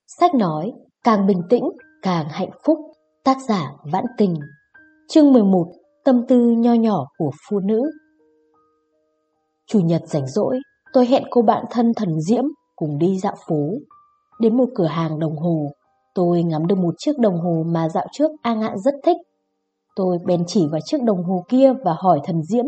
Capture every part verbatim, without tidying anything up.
Sách nói, càng bình tĩnh, càng hạnh phúc. Tác giả Vãn Tình. Chương mười một. Tâm tư nho nhỏ của phụ nữ. Chủ nhật rảnh rỗi, tôi hẹn cô bạn thân Thần Diễm cùng đi dạo phố. Đến một cửa hàng đồng hồ, tôi ngắm được một chiếc đồng hồ mà dạo trước A Ngạn rất thích. Tôi bèn chỉ vào chiếc đồng hồ kia và hỏi Thần Diễm: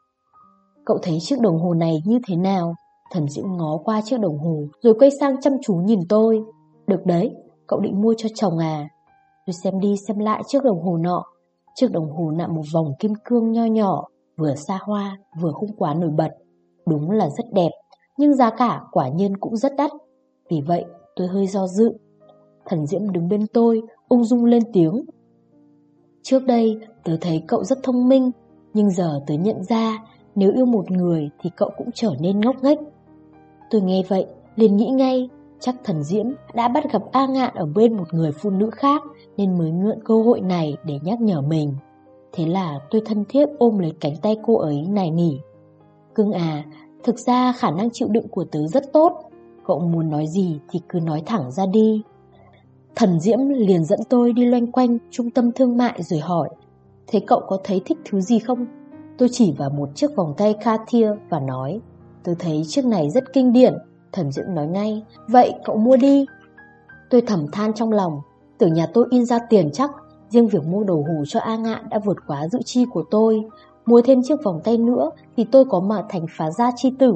"Cậu thấy chiếc đồng hồ này như thế nào?" Thần Diễm ngó qua chiếc đồng hồ rồi quay sang chăm chú nhìn tôi. "Được đấy, cậu định mua cho chồng à?" Tôi xem đi xem lại chiếc đồng hồ nọ. Chiếc đồng hồ nạm một vòng kim cương nho nhỏ, vừa xa hoa vừa không quá nổi bật. Đúng là rất đẹp, nhưng giá cả quả nhiên cũng rất đắt. Vì vậy tôi hơi do dự. Thần Diễm đứng bên tôi, ung dung lên tiếng: "Trước đây tớ thấy cậu rất thông minh, nhưng giờ tớ nhận ra nếu yêu một người thì cậu cũng trở nên ngốc nghếch." Tôi nghe vậy liền nghĩ ngay, chắc Thần Diễm đã bắt gặp A Ngạn ở bên một người phụ nữ khác nên mới mượn cơ hội này để nhắc nhở mình. Thế là tôi thân thiết ôm lấy cánh tay cô ấy nài nỉ: "Cưng à, thực ra khả năng chịu đựng của tớ rất tốt. Cậu muốn nói gì thì cứ nói thẳng ra đi." Thần Diễm liền dẫn tôi đi loanh quanh trung tâm thương mại rồi hỏi: "Thế cậu có thấy thích thứ gì không?" Tôi chỉ vào một chiếc vòng tay Cartier và nói: "Tôi thấy chiếc này rất kinh điển." Thần Diễm nói ngay: "Vậy cậu mua đi." Tôi thầm than trong lòng, tưởng nhà tôi in ra tiền chắc, riêng việc mua đồ hồ cho A Ngạn đã vượt quá dự chi của tôi. Mua thêm chiếc vòng tay nữa thì tôi có mà thành phá gia chi tử.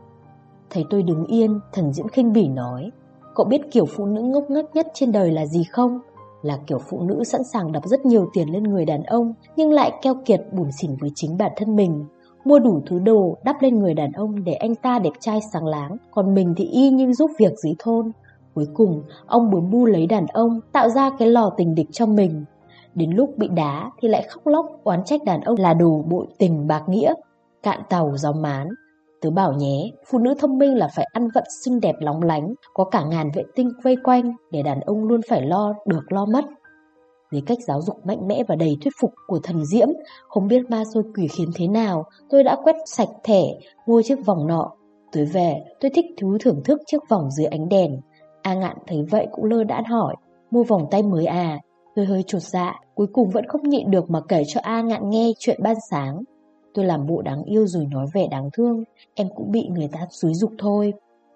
Thấy tôi đứng yên, Thần Diễm khinh bỉ nói: "Cậu biết kiểu phụ nữ ngốc nghếch nhất trên đời là gì không? Là kiểu phụ nữ sẵn sàng đập rất nhiều tiền lên người đàn ông, nhưng lại keo kiệt bủn xỉn với chính bản thân mình. Mua đủ thứ đồ đắp lên người đàn ông để anh ta đẹp trai sáng láng, còn mình thì y như giúp việc dưới thôn. Cuối cùng, ông bướm bu lấy đàn ông, tạo ra cái lò tình địch cho mình. Đến lúc bị đá thì lại khóc lóc oán trách đàn ông là đồ bội tình bạc nghĩa, cạn tàu gió mán. Tớ bảo nhé, phụ nữ thông minh là phải ăn vận xinh đẹp lóng lánh, có cả ngàn vệ tinh vây quanh để đàn ông luôn phải lo được lo mất." Dưới cách giáo dục mạnh mẽ và đầy thuyết phục của Thần Diễm, không biết ma xôi quỷ khiến thế nào, tôi đã quét sạch thẻ mua chiếc vòng nọ. Tới về, tôi thích thú thưởng thức chiếc vòng dưới ánh đèn. A Ngạn thấy vậy cũng lơ đãng hỏi: "Mua vòng tay mới à?" Tôi hơi chột dạ, cuối cùng vẫn không nhịn được mà kể cho A Ngạn nghe chuyện ban sáng. Tôi làm bộ đáng yêu rồi nói vẻ đáng thương: "Em cũng bị người ta xúi giục thôi."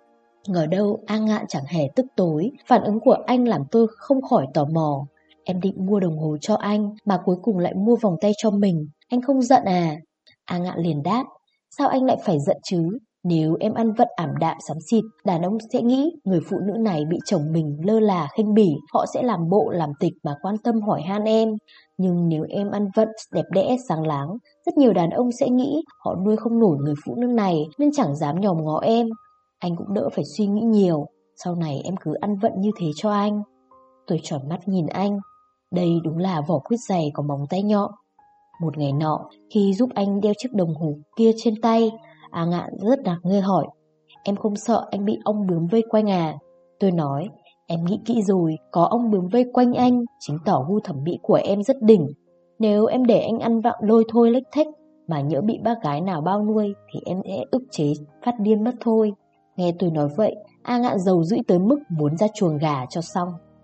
Ngờ đâu A Ngạn chẳng hề tức tối. Phản ứng của anh làm tôi không khỏi tò mò. "Em định mua đồng hồ cho anh mà cuối cùng lại mua vòng tay cho mình, anh không giận à?" A Ngạn liền đáp: "Sao anh lại phải giận chứ? Nếu em ăn vận ảm đạm xám xịt, đàn ông sẽ nghĩ người phụ nữ này bị chồng mình lơ là khinh bỉ, họ sẽ làm bộ làm tịch mà quan tâm hỏi han em. Nhưng nếu em ăn vận đẹp đẽ sáng láng, rất nhiều đàn ông sẽ nghĩ họ nuôi không nổi người phụ nữ này nên chẳng dám nhòm ngó em. Anh cũng đỡ phải suy nghĩ nhiều, sau này em cứ ăn vận như thế cho anh." Tôi tròn mắt nhìn anh. Đây đúng là vỏ quýt dày có móng tay nhọn. Một ngày nọ, khi giúp anh đeo chiếc đồng hồ kia trên tay, A Ngạn rất ngạc nhiên hỏi: "Em không sợ anh bị ong bướm vây quanh à?" Tôi nói: "Em nghĩ kỹ rồi, có ong bướm vây quanh anh chứng tỏ gu thẩm mỹ của em rất đỉnh. Nếu em để anh ăn vạ lôi thôi lếch thếch mà nhỡ bị bác gái nào bao nuôi thì em sẽ ức chế phát điên mất thôi." Nghe tôi nói vậy, A Ngạn giàu dữ tới mức muốn ra chuồng gà cho xong.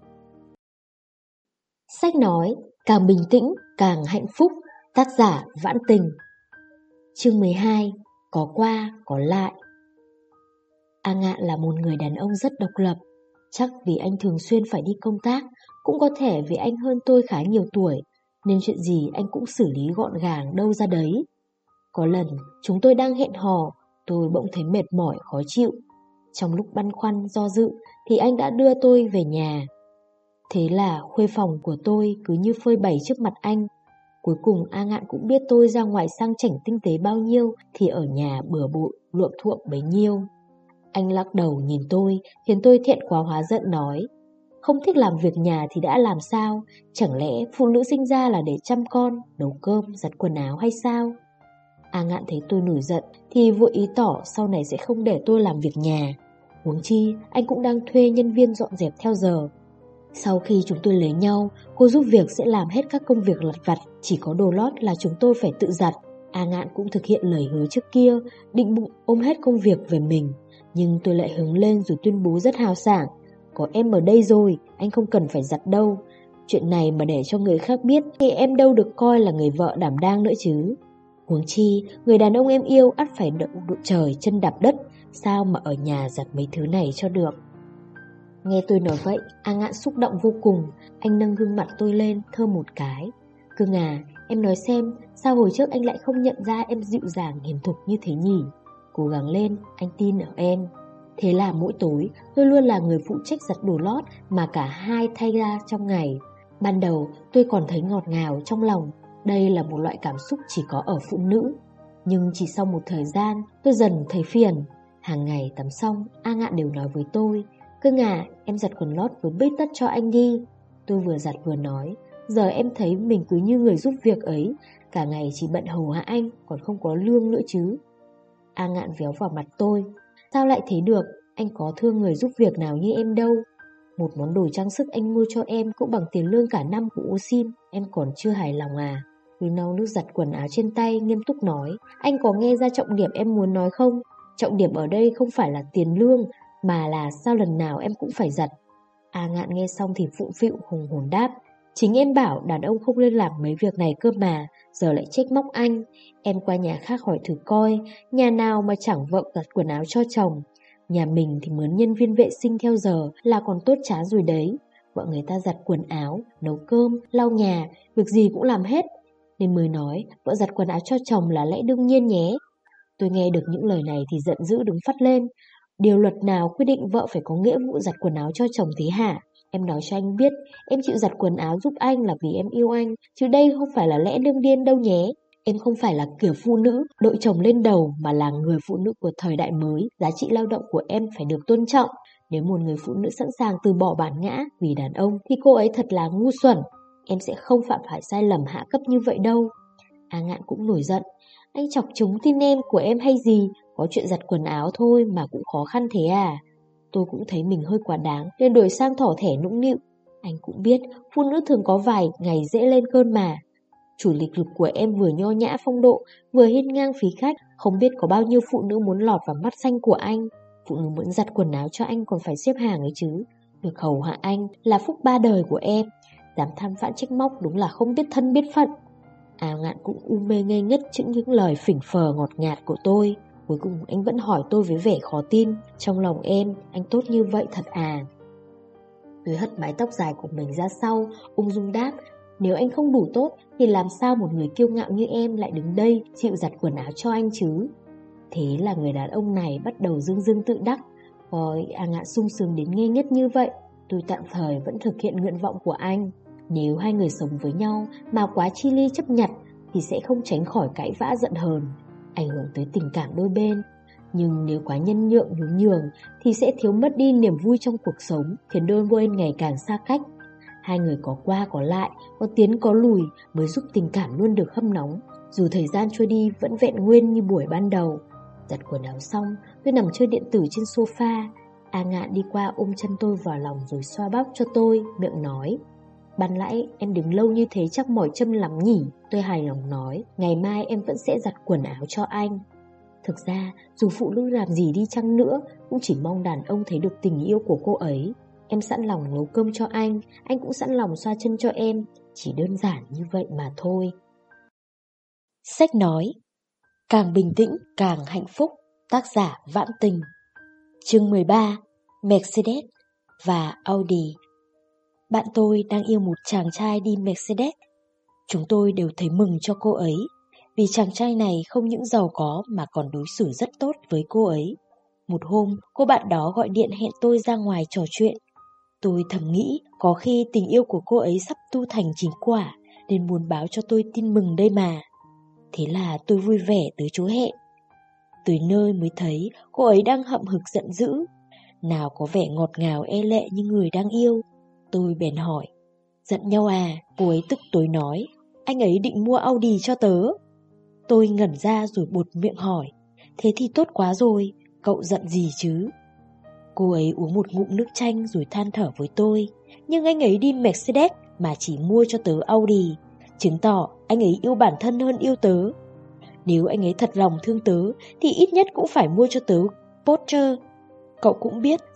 Sách nói, càng bình tĩnh, càng hạnh phúc. Tác giả Vãn Tình. Chương mười hai. Có qua, có lại. A Ngạn là một người đàn ông rất độc lập. Chắc vì anh thường xuyên phải đi công tác, cũng có thể vì anh hơn tôi khá nhiều tuổi, nên chuyện gì anh cũng xử lý gọn gàng đâu ra đấy. Có lần, chúng tôi đang hẹn hò, tôi bỗng thấy mệt mỏi khó chịu. Trong lúc băn khoăn do dự thì anh đã đưa tôi về nhà. Thế là khuê phòng của tôi cứ như phơi bày trước mặt anh. Cuối cùng A Ngạn cũng biết tôi ra ngoài sang chảnh tinh tế bao nhiêu thì ở nhà bừa bộn luộm thuộm bấy nhiêu. Anh lắc đầu nhìn tôi, khiến tôi thẹn quá hóa giận nói: "Không thích làm việc nhà thì đã làm sao? Chẳng lẽ phụ nữ sinh ra là để chăm con, nấu cơm, giặt quần áo hay sao?" A Ngạn thấy tôi nổi giận thì vội ý tỏ sau này sẽ không để tôi làm việc nhà. Huống chi anh cũng đang thuê nhân viên dọn dẹp theo giờ. Sau khi chúng tôi lấy nhau, cô giúp việc sẽ làm hết các công việc lặt vặt, chỉ có đồ lót là chúng tôi phải tự giặt. A Ngạn cũng thực hiện lời hứa trước kia, định bụng ôm hết công việc về mình. Nhưng tôi lại hứng lên rồi tuyên bố rất hào sảng: có em ở đây rồi, anh không cần phải giặt đâu. Chuyện này mà để cho người khác biết thì em đâu được coi là người vợ đảm đang nữa chứ. Huống chi, người đàn ông em yêu ắt phải đậu độ trời chân đạp đất, sao mà ở nhà giặt mấy thứ này cho được. Nghe tôi nói vậy, A Ngạn xúc động vô cùng. Anh nâng gương mặt tôi lên, thơm một cái. Cưng à, em nói xem, sao hồi trước anh lại không nhận ra em dịu dàng hiền thục như thế nhỉ? Cố gắng lên, anh tin ở em. Thế là mỗi tối, tôi luôn là người phụ trách giặt đồ lót mà cả hai thay ra trong ngày. Ban đầu, tôi còn thấy ngọt ngào trong lòng. Đây là một loại cảm xúc chỉ có ở phụ nữ. Nhưng chỉ sau một thời gian, tôi dần thấy phiền. Hàng ngày tắm xong, A Ngạn đều nói với tôi, cưng à, em giặt quần lót với bít tất cho anh đi. Tôi vừa giặt vừa nói, giờ em thấy mình cứ như người giúp việc ấy, cả ngày chỉ bận hầu hạ anh, còn không có lương nữa chứ. A Ngạn véo vào mặt tôi, sao lại thế được, anh có thương người giúp việc nào như em đâu. Một món đồ trang sức anh mua cho em cũng bằng tiền lương cả năm của ô sin, em còn chưa hài lòng à? Tôi lau nước giặt quần áo trên tay, nghiêm túc nói, anh có nghe ra trọng điểm em muốn nói không? Trọng điểm ở đây không phải là tiền lương, mà là sao lần nào em cũng phải giặt. A Ngạn nghe xong thì phụng phịu hùng hồn đáp, chính em bảo đàn ông không nên làm mấy việc này cơ mà, giờ lại trách móc anh. Em qua nhà khác hỏi thử coi, nhà nào mà chẳng vợ giặt quần áo cho chồng. Nhà mình thì mướn nhân viên vệ sinh theo giờ là còn tốt chán rồi đấy. Vợ người ta giặt quần áo, nấu cơm, lau nhà, việc gì cũng làm hết. Nên mới nói vợ giặt quần áo cho chồng là lẽ đương nhiên nhé. Tôi nghe được những lời này thì giận dữ đứng phắt lên. Điều luật nào quy định vợ phải có nghĩa vụ giặt quần áo cho chồng thế hả? Em nói cho anh biết, em chịu giặt quần áo giúp anh là vì em yêu anh, chứ đây không phải là lẽ đương nhiên đâu nhé. Em không phải là kiểu phụ nữ đội chồng lên đầu, mà là người phụ nữ của thời đại mới. Giá trị lao động của em phải được tôn trọng. Nếu một người phụ nữ sẵn sàng từ bỏ bản ngã vì đàn ông thì cô ấy thật là ngu xuẩn. Em sẽ không phạm phải sai lầm hạ cấp như vậy đâu. A Ngạn cũng nổi giận. Anh chọc trúng tin em của em hay gì? Có chuyện giặt quần áo thôi mà cũng khó khăn thế à? Tôi cũng thấy mình hơi quá đáng nên đổi sang thỏ thẻ nũng nịu. Anh cũng biết phụ nữ thường có vài ngày dễ lên cơn mà. Chủ lịch lực của em vừa nho nhã phong độ, vừa hiên ngang phí khách. Không biết có bao nhiêu phụ nữ muốn lọt vào mắt xanh của anh. Phụ nữ muốn giặt quần áo cho anh còn phải xếp hàng ấy chứ. Được hầu hạ anh là phúc ba đời của em. Dám than vãn trách móc đúng là không biết thân biết phận. A Ngạn cũng u mê ngây ngất trước những lời phỉnh phờ ngọt ngạt của tôi. Cuối cùng anh vẫn hỏi tôi với vẻ khó tin, trong lòng em, anh tốt như vậy thật à? Tôi hất mái tóc dài của mình ra sau, ung dung đáp, nếu anh không đủ tốt thì làm sao một người kiêu ngạo như em lại đứng đây chịu giặt quần áo cho anh chứ? Thế là người đàn ông này bắt đầu dương dương tự đắc. Coi A Ngạn sung sướng đến ngây ngất như vậy, tôi tạm thời vẫn thực hiện nguyện vọng của anh. Nếu hai người sống với nhau mà quá chi ly chấp nhặt thì sẽ không tránh khỏi cãi vã giận hờn, ảnh hưởng tới tình cảm đôi bên. Nhưng nếu quá nhân nhượng nhún nhường thì sẽ thiếu mất đi niềm vui trong cuộc sống, khiến đôi bên ngày càng xa cách. Hai người có qua có lại, có tiến có lùi mới giúp tình cảm luôn được hâm nóng, dù thời gian trôi đi vẫn vẹn nguyên như buổi ban đầu. Giặt quần áo xong, tôi nằm chơi điện tử trên sofa. A Ngạn đi qua ôm chân tôi vào lòng rồi xoa bóp cho tôi, miệng nói, ban nãy em đứng lâu như thế chắc mỏi chân lắm nhỉ? Tôi hài lòng nói, ngày mai em vẫn sẽ giặt quần áo cho anh. Thực ra, dù phụ nữ làm gì đi chăng nữa, cũng chỉ mong đàn ông thấy được tình yêu của cô ấy. Em sẵn lòng nấu cơm cho anh, anh cũng sẵn lòng xoa chân cho em. Chỉ đơn giản như vậy mà thôi. Sách nói, càng bình tĩnh càng hạnh phúc. Tác giả Vãn Tình. Chương mười ba, Mercedes và Audi. Bạn tôi đang yêu một chàng trai đi Mercedes. Chúng tôi đều thấy mừng cho cô ấy, vì chàng trai này không những giàu có mà còn đối xử rất tốt với cô ấy. Một hôm, cô bạn đó gọi điện hẹn tôi ra ngoài trò chuyện. Tôi thầm nghĩ có khi tình yêu của cô ấy sắp tu thành chính quả, nên muốn báo cho tôi tin mừng đây mà. Thế là tôi vui vẻ tới chỗ hẹn. Tới nơi mới thấy cô ấy đang hậm hực giận dữ, nào có vẻ ngọt ngào e lệ như người đang yêu. Tôi bèn hỏi, giận nhau à? Cô ấy tức tối nói, anh ấy định mua Audi cho tớ. Tôi ngẩn ra rồi buột miệng hỏi, thế thì tốt quá rồi, cậu giận gì chứ? Cô ấy uống một ngụm nước chanh rồi than thở với tôi, nhưng anh ấy đi Mercedes mà chỉ mua cho tớ Audi, chứng tỏ anh ấy yêu bản thân hơn yêu tớ. Nếu anh ấy thật lòng thương tớ thì ít nhất cũng phải mua cho tớ Porsche. Cậu cũng biết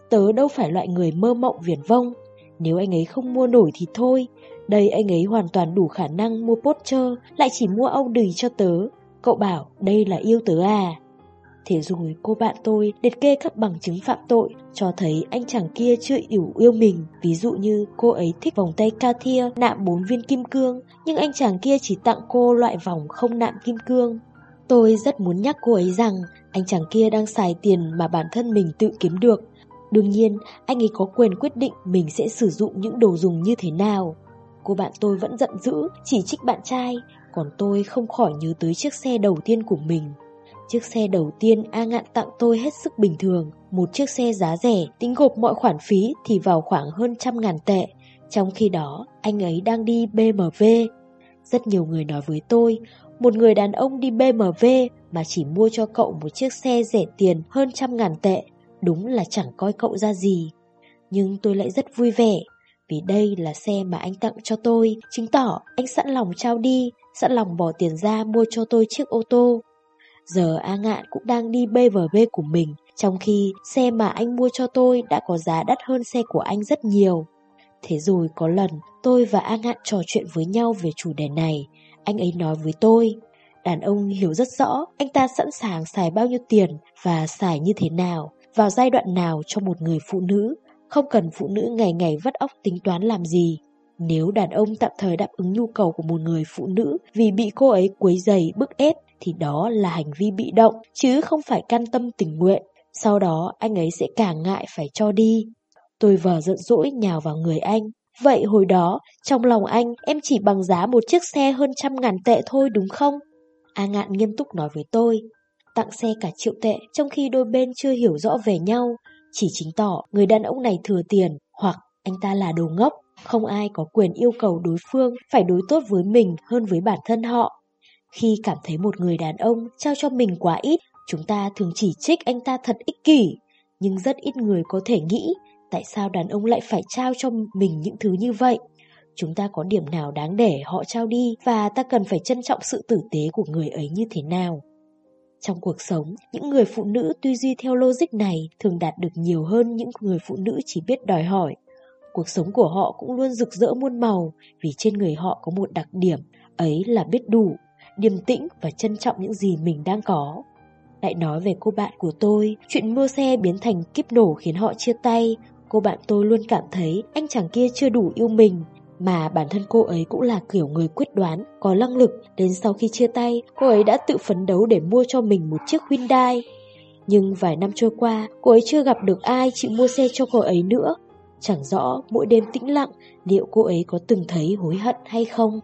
tớ đâu phải loại người mơ mộng viển vông. Nếu anh ấy không mua nổi thì thôi. Đây anh ấy hoàn toàn đủ khả năng mua Porsche, lại chỉ mua Audi cho tớ. Cậu bảo đây là yêu tớ à? Thế rồi cô bạn tôi liệt kê các bằng chứng phạm tội, cho thấy anh chàng kia chưa đủ yêu mình. Ví dụ như cô ấy thích vòng tay Cartier nạm bốn viên kim cương, nhưng anh chàng kia chỉ tặng cô loại vòng không nạm kim cương. Tôi rất muốn nhắc cô ấy rằng anh chàng kia đang xài tiền mà bản thân mình tự kiếm được. Đương nhiên, anh ấy có quyền quyết định mình sẽ sử dụng những đồ dùng như thế nào. Cô bạn tôi vẫn giận dữ, chỉ trích bạn trai, còn tôi không khỏi nhớ tới chiếc xe đầu tiên của mình. Chiếc xe đầu tiên A Ngạn tặng tôi hết sức bình thường, một chiếc xe giá rẻ, tính gộp mọi khoản phí thì vào khoảng hơn trăm ngàn tệ. Trong khi đó, anh ấy đang đi bê em vê. Rất nhiều người nói với tôi, một người đàn ông đi bê em vê mà chỉ mua cho cậu một chiếc xe rẻ tiền hơn trăm ngàn tệ, đúng là chẳng coi cậu ra gì. Nhưng tôi lại rất vui vẻ, vì đây là xe mà anh tặng cho tôi, chứng tỏ anh sẵn lòng trao đi, sẵn lòng bỏ tiền ra mua cho tôi chiếc ô tô. Giờ A Ngạn cũng đang đi bê em vê của mình, trong khi xe mà anh mua cho tôi đã có giá đắt hơn xe của anh rất nhiều. Thế rồi có lần tôi và A Ngạn trò chuyện với nhau về chủ đề này, anh ấy nói với tôi, đàn ông hiểu rất rõ anh ta sẵn sàng xài bao nhiêu tiền và xài như thế nào, vào giai đoạn nào cho một người phụ nữ, không cần phụ nữ ngày ngày vắt óc tính toán làm gì. Nếu đàn ông tạm thời đáp ứng nhu cầu của một người phụ nữ vì bị cô ấy quấy rầy bức ép thì đó là hành vi bị động, chứ không phải can tâm tình nguyện. Sau đó anh ấy sẽ càng ngại phải cho đi. Tôi vờ giận dỗi nhào vào người anh. Vậy hồi đó, trong lòng anh, em chỉ bằng giá một chiếc xe hơn trăm ngàn tệ thôi đúng không? A Ngạn nghiêm túc nói với tôi. Tặng xe cả triệu tệ trong khi đôi bên chưa hiểu rõ về nhau, chỉ chứng tỏ người đàn ông này thừa tiền hoặc anh ta là đồ ngốc. Không ai có quyền yêu cầu đối phương phải đối tốt với mình hơn với bản thân họ. Khi cảm thấy một người đàn ông trao cho mình quá ít, chúng ta thường chỉ trích anh ta thật ích kỷ. Nhưng rất ít người có thể nghĩ tại sao đàn ông lại phải trao cho mình những thứ như vậy. Chúng ta có điểm nào đáng để họ trao đi và ta cần phải trân trọng sự tử tế của người ấy như thế nào. Trong cuộc sống, những người phụ nữ tư duy theo logic này thường đạt được nhiều hơn những người phụ nữ chỉ biết đòi hỏi. Cuộc sống của họ cũng luôn rực rỡ muôn màu vì trên người họ có một đặc điểm, ấy là biết đủ, điềm tĩnh và trân trọng những gì mình đang có. Lại nói về cô bạn của tôi, chuyện mua xe biến thành kíp nổ khiến họ chia tay. Cô bạn tôi luôn cảm thấy anh chàng kia chưa đủ yêu mình, mà bản thân cô ấy cũng là kiểu người quyết đoán, có năng lực. Đến sau khi chia tay, cô ấy đã tự phấn đấu để mua cho mình một chiếc Hyundai. Nhưng vài năm trôi qua, cô ấy chưa gặp được ai chịu mua xe cho cô ấy nữa. Chẳng rõ mỗi đêm tĩnh lặng liệu cô ấy có từng thấy hối hận hay không.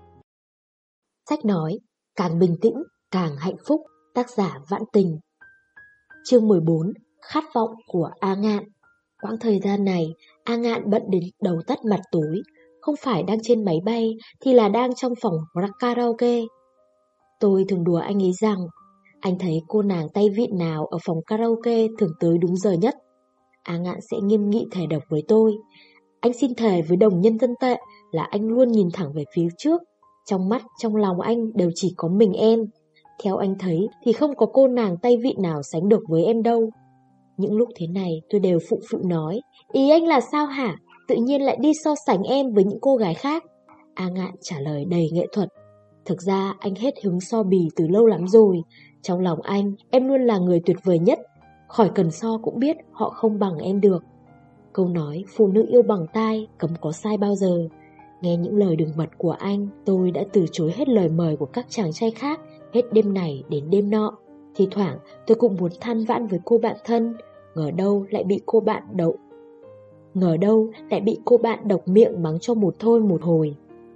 Sách nói, càng bình tĩnh, càng hạnh phúc. Tác giả Vãn Tình. Chương mười bốn. Khát vọng của A Ngạn. Quãng thời gian này, A Ngạn bận đến đầu tắt mặt tối. Không phải đang trên máy bay thì là đang trong phòng karaoke. Tôi thường đùa anh ấy rằng anh thấy cô nàng tay vịn nào ở phòng karaoke thường tới đúng giờ nhất. A Ngạn sẽ nghiêm nghị thề độc với tôi. Anh xin thề với đồng nhân dân tệ là anh luôn nhìn thẳng về phía trước. Trong mắt, trong lòng anh đều chỉ có mình em. Theo anh thấy thì không có cô nàng tay vịn nào sánh được với em đâu. Những lúc thế này tôi đều phụ phụ nói, ý anh là sao hả? Tự nhiên lại đi so sánh em với những cô gái khác. A Ngạn trả lời đầy nghệ thuật. Thực ra anh hết hứng so bì từ lâu lắm rồi. Trong lòng anh, em luôn là người tuyệt vời nhất. Khỏi cần so cũng biết họ không bằng em được. Câu nói phụ nữ yêu bằng tai cấm có sai bao giờ. Nghe những lời đường mật của anh, tôi đã từ chối hết lời mời của các chàng trai khác, hết đêm này đến đêm nọ. Thì thoảng tôi cũng muốn than vãn với cô bạn thân, ngờ đâu lại bị cô bạn đậu. Ngờ đâu lại bị cô bạn độc miệng mắng cho một thôi một hồi.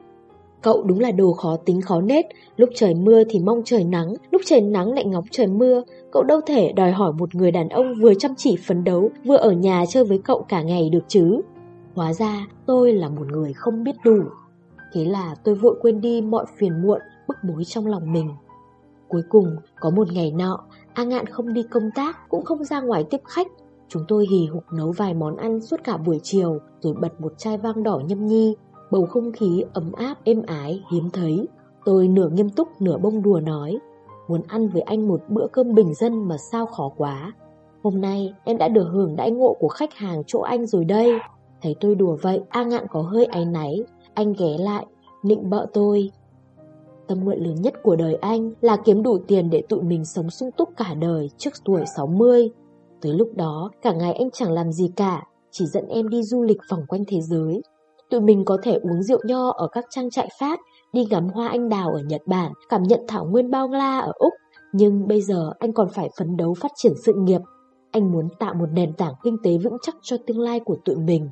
Cậu đúng là đồ khó tính khó nết, lúc trời mưa thì mong trời nắng, lúc trời nắng lại ngóng trời mưa. Cậu đâu thể đòi hỏi một người đàn ông vừa chăm chỉ phấn đấu, vừa ở nhà chơi với cậu cả ngày được chứ. Hóa ra tôi là một người không biết đủ. Thế là tôi vội quên đi mọi phiền muộn, bức bối trong lòng mình. Cuối cùng, có một ngày nọ, A Ngạn không đi công tác, cũng không ra ngoài tiếp khách. Chúng tôi hì hục nấu vài món ăn suốt cả buổi chiều, rồi bật một chai vang đỏ nhâm nhi. Bầu không khí ấm áp êm ái hiếm thấy. Tôi nửa nghiêm túc nửa bông đùa nói, muốn ăn với anh một bữa cơm bình dân mà sao khó quá. Hôm nay em đã được hưởng đãi ngộ của khách hàng chỗ anh rồi đây. Thấy tôi đùa vậy, A Ngạn có hơi áy náy. Anh ghé lại, nịnh bợ tôi. Tâm nguyện lớn nhất của đời anh là kiếm đủ tiền để tụi mình sống sung túc cả đời trước tuổi sáu mươi. Tới lúc đó, cả ngày anh chẳng làm gì cả, chỉ dẫn em đi du lịch vòng quanh thế giới. Tụi mình có thể uống rượu nho ở các trang trại Pháp, đi ngắm hoa anh đào ở Nhật Bản, cảm nhận thảo nguyên bao la ở Úc. Nhưng bây giờ anh còn phải phấn đấu phát triển sự nghiệp. Anh muốn tạo một nền tảng kinh tế vững chắc cho tương lai của tụi mình.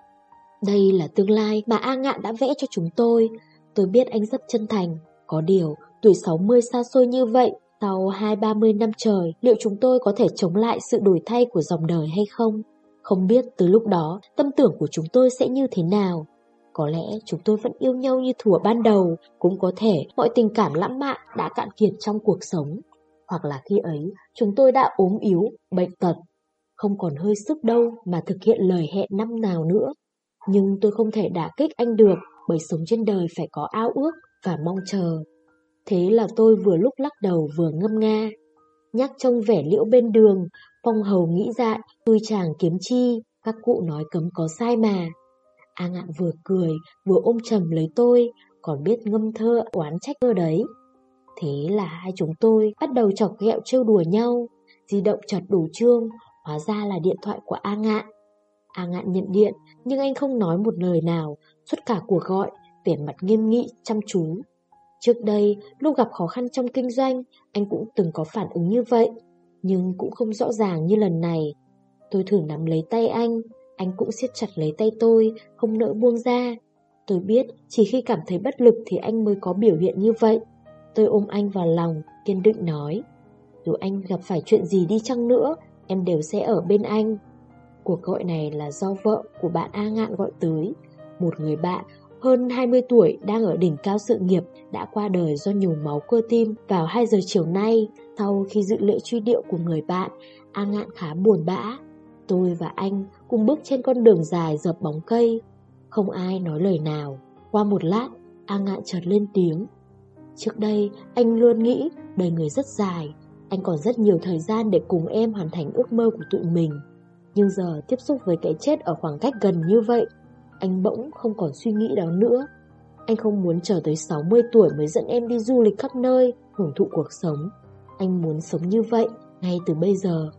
Đây là tương lai mà A Ngạn đã vẽ cho chúng tôi. Tôi biết anh rất chân thành. Có điều, tuổi sáu mươi xa xôi như vậy, sau hai ba mươi năm trời, liệu chúng tôi có thể chống lại sự đổi thay của dòng đời hay không? Không biết từ lúc đó, tâm tưởng của chúng tôi sẽ như thế nào? Có lẽ chúng tôi vẫn yêu nhau như thuở ban đầu, cũng có thể mọi tình cảm lãng mạn đã cạn kiệt trong cuộc sống. Hoặc là khi ấy, chúng tôi đã ốm yếu, bệnh tật, không còn hơi sức đâu mà thực hiện lời hẹn năm nào nữa. Nhưng tôi không thể đả kích anh được, bởi sống trên đời phải có ao ước và mong chờ. Thế là tôi vừa lúc lắc đầu vừa ngâm nga. Nhắc trông vẻ liễu bên đường, phong hầu nghĩ dại, tôi chàng kiếm chi, các cụ nói cấm có sai mà. A Ngạn vừa cười, vừa ôm chầm lấy tôi, còn biết ngâm thơ oán trách cơ đấy. Thế là hai chúng tôi bắt đầu chọc ghẹo trêu đùa nhau. Di động chợt đổ chuông, hóa ra là điện thoại của A Ngạn. A Ngạn nhận điện, nhưng anh không nói một lời nào, suốt cả cuộc gọi, vẻ mặt nghiêm nghị, chăm chú. Trước đây, lúc gặp khó khăn trong kinh doanh, anh cũng từng có phản ứng như vậy, nhưng cũng không rõ ràng như lần này. Tôi thử nắm lấy tay anh, anh cũng siết chặt lấy tay tôi, không nỡ buông ra. Tôi biết, chỉ khi cảm thấy bất lực thì anh mới có biểu hiện như vậy. Tôi ôm anh vào lòng, kiên định nói, dù anh gặp phải chuyện gì đi chăng nữa, em đều sẽ ở bên anh. Cuộc gọi này là do vợ của bạn A Ngạn gọi tới, một người bạn hơn hai mươi tuổi đang ở đỉnh cao sự nghiệp đã qua đời do nhồi máu cơ tim vào hai giờ chiều nay. Sau khi dự lễ truy điệu của người bạn, A Ngạn khá buồn bã. Tôi và anh cùng bước trên con đường dài dợp bóng cây. Không ai nói lời nào. Qua một lát, A Ngạn chợt lên tiếng. Trước đây, anh luôn nghĩ đời người rất dài. Anh còn rất nhiều thời gian để cùng em hoàn thành ước mơ của tụi mình. Nhưng giờ tiếp xúc với cái chết ở khoảng cách gần như vậy, anh bỗng không còn suy nghĩ đó nữa. Anh không muốn chờ tới sáu mươi tuổi mới dẫn em đi du lịch khắp nơi, hưởng thụ cuộc sống. Anh muốn sống như vậy, ngay từ bây giờ.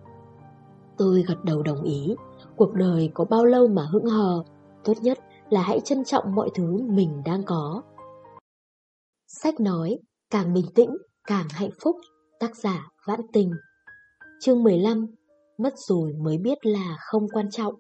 Tôi gật đầu đồng ý. Cuộc đời có bao lâu mà hững hờ, tốt nhất là hãy trân trọng mọi thứ mình đang có. Sách nói, càng bình tĩnh, càng hạnh phúc. Tác giả Vãn Tình. Chương mười lăm. Mất rồi mới biết là không quan trọng.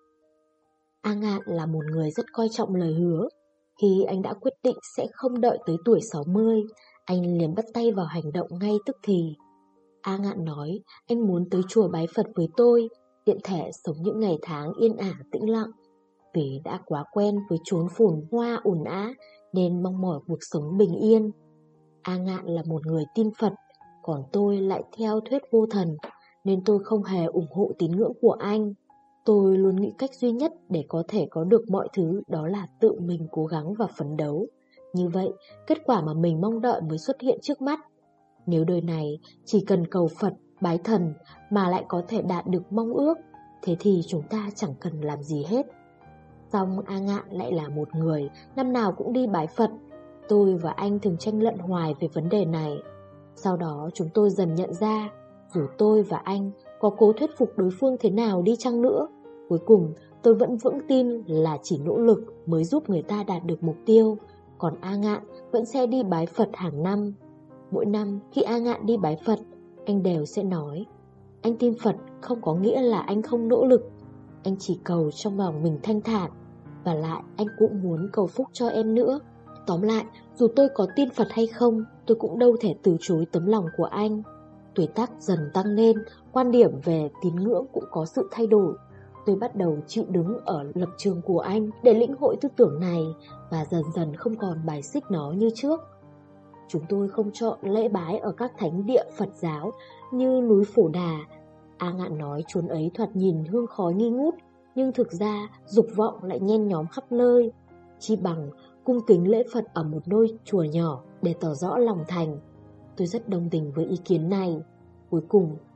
A Ngạn là một người rất coi trọng lời hứa. Khi anh đã quyết định sẽ không đợi tới tuổi sáu mươi, anh liền bắt tay vào hành động ngay tức thì. A Ngạn nói anh muốn tới chùa bái Phật với tôi, tiện thể sống những ngày tháng yên ả tĩnh lặng. Vì đã quá quen với chốn phồn hoa ồn ào nên mong mỏi cuộc sống bình yên. A Ngạn là một người tin Phật, còn tôi lại theo thuyết vô thần, nên tôi không hề ủng hộ tín ngưỡng của anh. Tôi luôn nghĩ cách duy nhất để có thể có được mọi thứ đó là tự mình cố gắng và phấn đấu. Như vậy, kết quả mà mình mong đợi mới xuất hiện trước mắt. Nếu đời này chỉ cần cầu Phật, bái thần mà lại có thể đạt được mong ước, thế thì chúng ta chẳng cần làm gì hết. Song A Ngạn lại là một người năm nào cũng đi bái Phật. Tôi và anh thường tranh luận hoài về vấn đề này. Sau đó chúng tôi dần nhận ra, dù tôi và anh có cố thuyết phục đối phương thế nào đi chăng nữa, cuối cùng tôi vẫn vững tin là chỉ nỗ lực mới giúp người ta đạt được mục tiêu. Còn A Ngạn vẫn sẽ đi bái Phật hàng năm. Mỗi năm khi A Ngạn đi bái Phật, anh đều sẽ nói, anh tin Phật không có nghĩa là anh không nỗ lực. Anh chỉ cầu trong lòng mình thanh thản. Và lại anh cũng muốn cầu phúc cho em nữa. Tóm lại, dù tôi có tin Phật hay không, tôi cũng đâu thể từ chối tấm lòng của anh. Tuổi tác dần tăng lên, quan điểm về tín ngưỡng cũng có sự thay đổi. Tôi bắt đầu chịu đứng ở lập trường của anh để lĩnh hội tư tưởng này, và dần dần không còn bài xích nó như trước. Chúng tôi không chọn lễ bái ở các thánh địa Phật giáo như núi Phổ Đà. A Ngạn nói chốn ấy thoạt nhìn hương khói nghi ngút, nhưng thực ra dục vọng lại nhen nhóm khắp nơi. Chi bằng cung kính lễ Phật ở một ngôi chùa nhỏ để tỏ rõ lòng thành. Tôi rất đồng tình với ý kiến này. Cuối cùng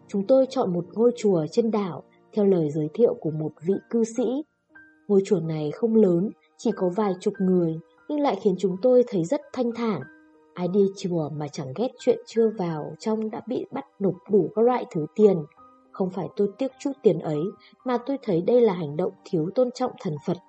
Chúng tôi chọn một ngôi chùa trên đảo theo lời giới thiệu của một vị cư sĩ. Ngôi chùa này không lớn, chỉ có vài chục người, nhưng lại khiến chúng tôi thấy rất thanh thản. Ai đi chùa mà chẳng ghét chuyện chưa vào trong đã bị bắt nộp đủ các loại thứ tiền. Không phải tôi tiếc chút tiền ấy, mà tôi thấy đây là hành động thiếu tôn trọng thần Phật,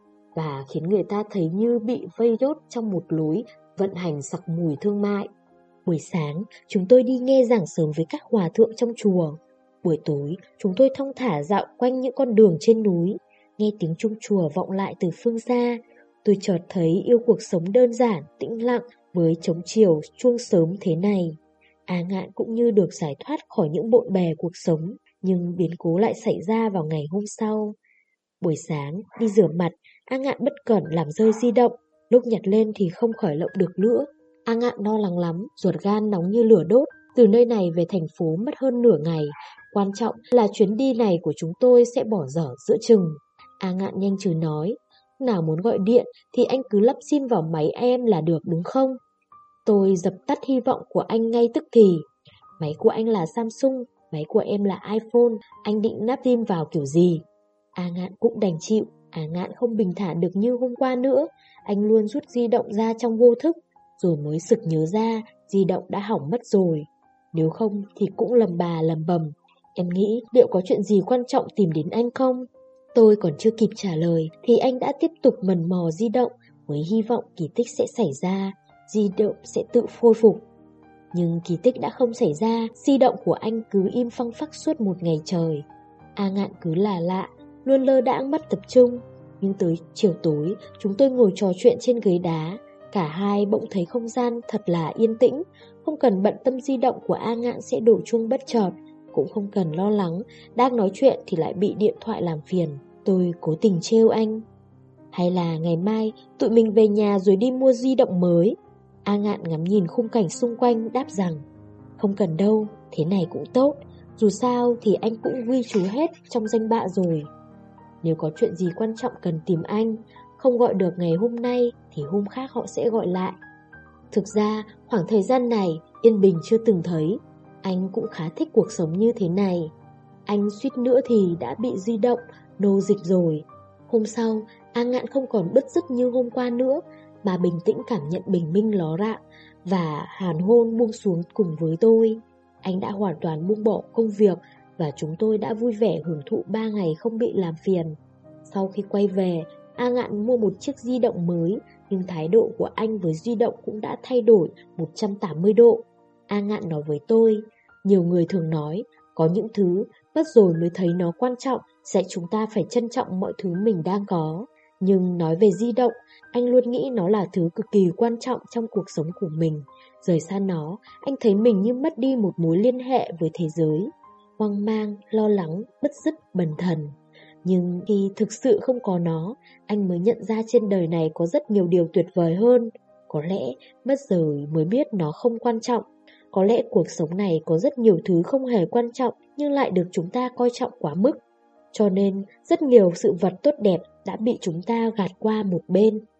và khiến người ta thấy như bị vây nhốt trong một lối vận hành sặc mùi thương mại. Buổi sáng, chúng tôi đi nghe giảng sớm với các hòa thượng trong chùa. Buổi tối, chúng tôi thong thả dạo quanh những con đường trên núi, nghe tiếng chuông chùa vọng lại từ phương xa. Tôi chợt thấy yêu cuộc sống đơn giản, tĩnh lặng với trống chiều chuông sớm thế này. A Ngạn cũng như được giải thoát khỏi những bộn bề cuộc sống, nhưng biến cố lại xảy ra vào ngày hôm sau. Buổi sáng, đi rửa mặt, A Ngạn bất cẩn làm rơi di động, lúc nhặt lên thì không khởi động được nữa. A Ngạn lo lắng lắm, ruột gan nóng như lửa đốt. Từ nơi này về thành phố mất hơn nửa ngày, quan trọng là chuyến đi này của chúng tôi sẽ bỏ dở giữa chừng. A Ngạn nhanh chóng nói, nào muốn gọi điện thì anh cứ lắp sim vào máy em là được đúng không? Tôi dập tắt hy vọng của anh ngay tức thì. Máy của anh là Samsung, máy của em là iPhone, anh định nắp sim vào kiểu gì? A Ngạn cũng đành chịu. A Ngạn không bình thản được như hôm qua nữa. Anh luôn rút di động ra trong vô thức, rồi mới sực nhớ ra di động đã hỏng mất rồi. Nếu không thì cũng lầm bà lầm bầm. Em nghĩ liệu có chuyện gì quan trọng tìm đến anh không? Tôi còn chưa kịp trả lời thì anh đã tiếp tục mần mò di động, với hy vọng kỳ tích sẽ xảy ra, di động sẽ tự khôi phục. Nhưng kỳ tích đã không xảy ra, di động của anh cứ im phăng phắc suốt một ngày trời. A Ngạn cứ là lạ, luôn lơ đãng mất tập trung. Nhưng tới chiều tối, chúng tôi ngồi trò chuyện trên ghế đá. Cả hai bỗng thấy không gian thật là yên tĩnh, không cần bận tâm di động của A Ngạn sẽ đổ chuông bất chợt, cũng không cần lo lắng đang nói chuyện thì lại bị điện thoại làm phiền. Tôi cố tình trêu anh, hay là ngày mai tụi mình về nhà rồi đi mua di động mới? A Ngạn ngắm nhìn khung cảnh xung quanh đáp rằng, không cần đâu, thế này cũng tốt, dù sao thì anh cũng ghi chú hết trong danh bạ rồi. Nếu có chuyện gì quan trọng cần tìm anh, không gọi được ngày hôm nay thì hôm khác họ sẽ gọi lại. Thực ra khoảng thời gian này yên bình chưa từng thấy. Anh cũng khá thích cuộc sống như thế này. Anh suýt nữa thì đã bị di động nô dịch rồi. Hôm sau, A Ngạn không còn bứt rứt như hôm qua nữa, mà bình tĩnh cảm nhận bình minh ló rạng và hàn hôn buông xuống cùng với tôi. Anh đã hoàn toàn buông bỏ công việc và chúng tôi đã vui vẻ hưởng thụ ba ngày không bị làm phiền. Sau khi quay về, A Ngạn mua một chiếc di động mới, nhưng thái độ của anh với di động cũng đã thay đổi một trăm tám mươi độ. A Ngạn nói với tôi, nhiều người thường nói, có những thứ mất rồi mới thấy nó quan trọng, sẽ chúng ta phải trân trọng mọi thứ mình đang có. Nhưng nói về di động, anh luôn nghĩ nó là thứ cực kỳ quan trọng trong cuộc sống của mình. Rời xa nó, anh thấy mình như mất đi một mối liên hệ với thế giới. Hoang mang, lo lắng, bứt rứt, bần thần. Nhưng khi thực sự không có nó, anh mới nhận ra trên đời này có rất nhiều điều tuyệt vời hơn. Có lẽ mất rồi mới biết nó không quan trọng. Có lẽ cuộc sống này có rất nhiều thứ không hề quan trọng nhưng lại được chúng ta coi trọng quá mức. Cho nên rất nhiều sự vật tốt đẹp đã bị chúng ta gạt qua một bên.